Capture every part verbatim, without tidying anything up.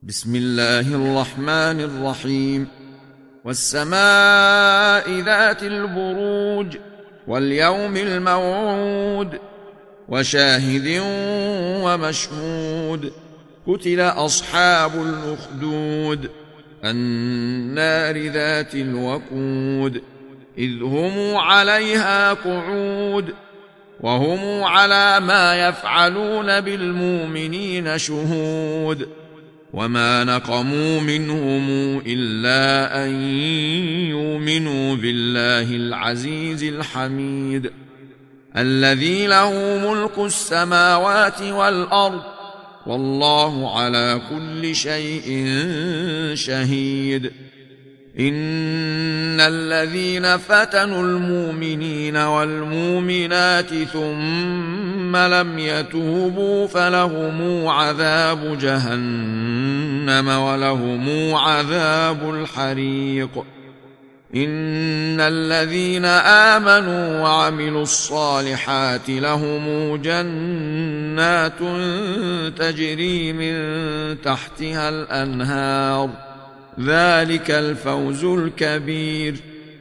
بسم الله الرحمن الرحيم والسماء ذات البروج واليوم الموعود وشاهد ومشهود قتل أصحاب الأخدود النار ذات الوقود إذ هم عليها قعود وهم على ما يفعلون بالمؤمنين شهود وما نقموا منهم إلا أن يؤمنوا بالله العزيز الحميد الذي له ملك السماوات والأرض والله على كل شيء شهيد إن الذين فتنوا المؤمنين والمؤمنات ثم لم يتوبوا فلهم عذاب جهنم ولهم عذاب الحريق إن الذين آمنوا وعملوا الصالحات لهم جنات تجري من تحتها الأنهار ذلك الفوز الكبير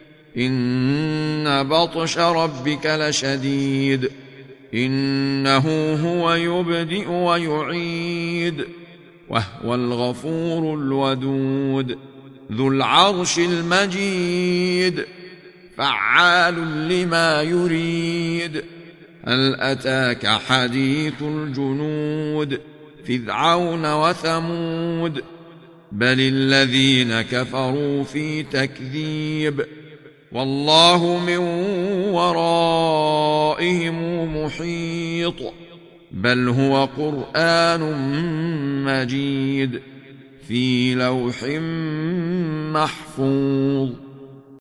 إن بطش ربك لشديد إنه هو يبدئ ويعيد وهو الغفور الودود ذو العرش المجيد فعال لما يريد هل أتاك حديث الجنود فرعون وثمود بل الذين كفروا في تكذيب والله من ورائهم محيط بل هو قرآن مجيد في لوح محفوظ.